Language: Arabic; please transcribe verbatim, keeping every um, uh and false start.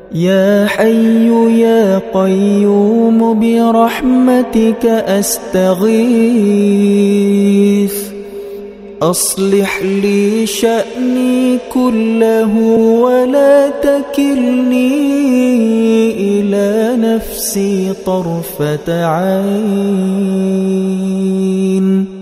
يا حي يا قيوم برحمتك أستغيث أصلح لي شأني كله ولا تكلني إلى نفسي طرفة عين.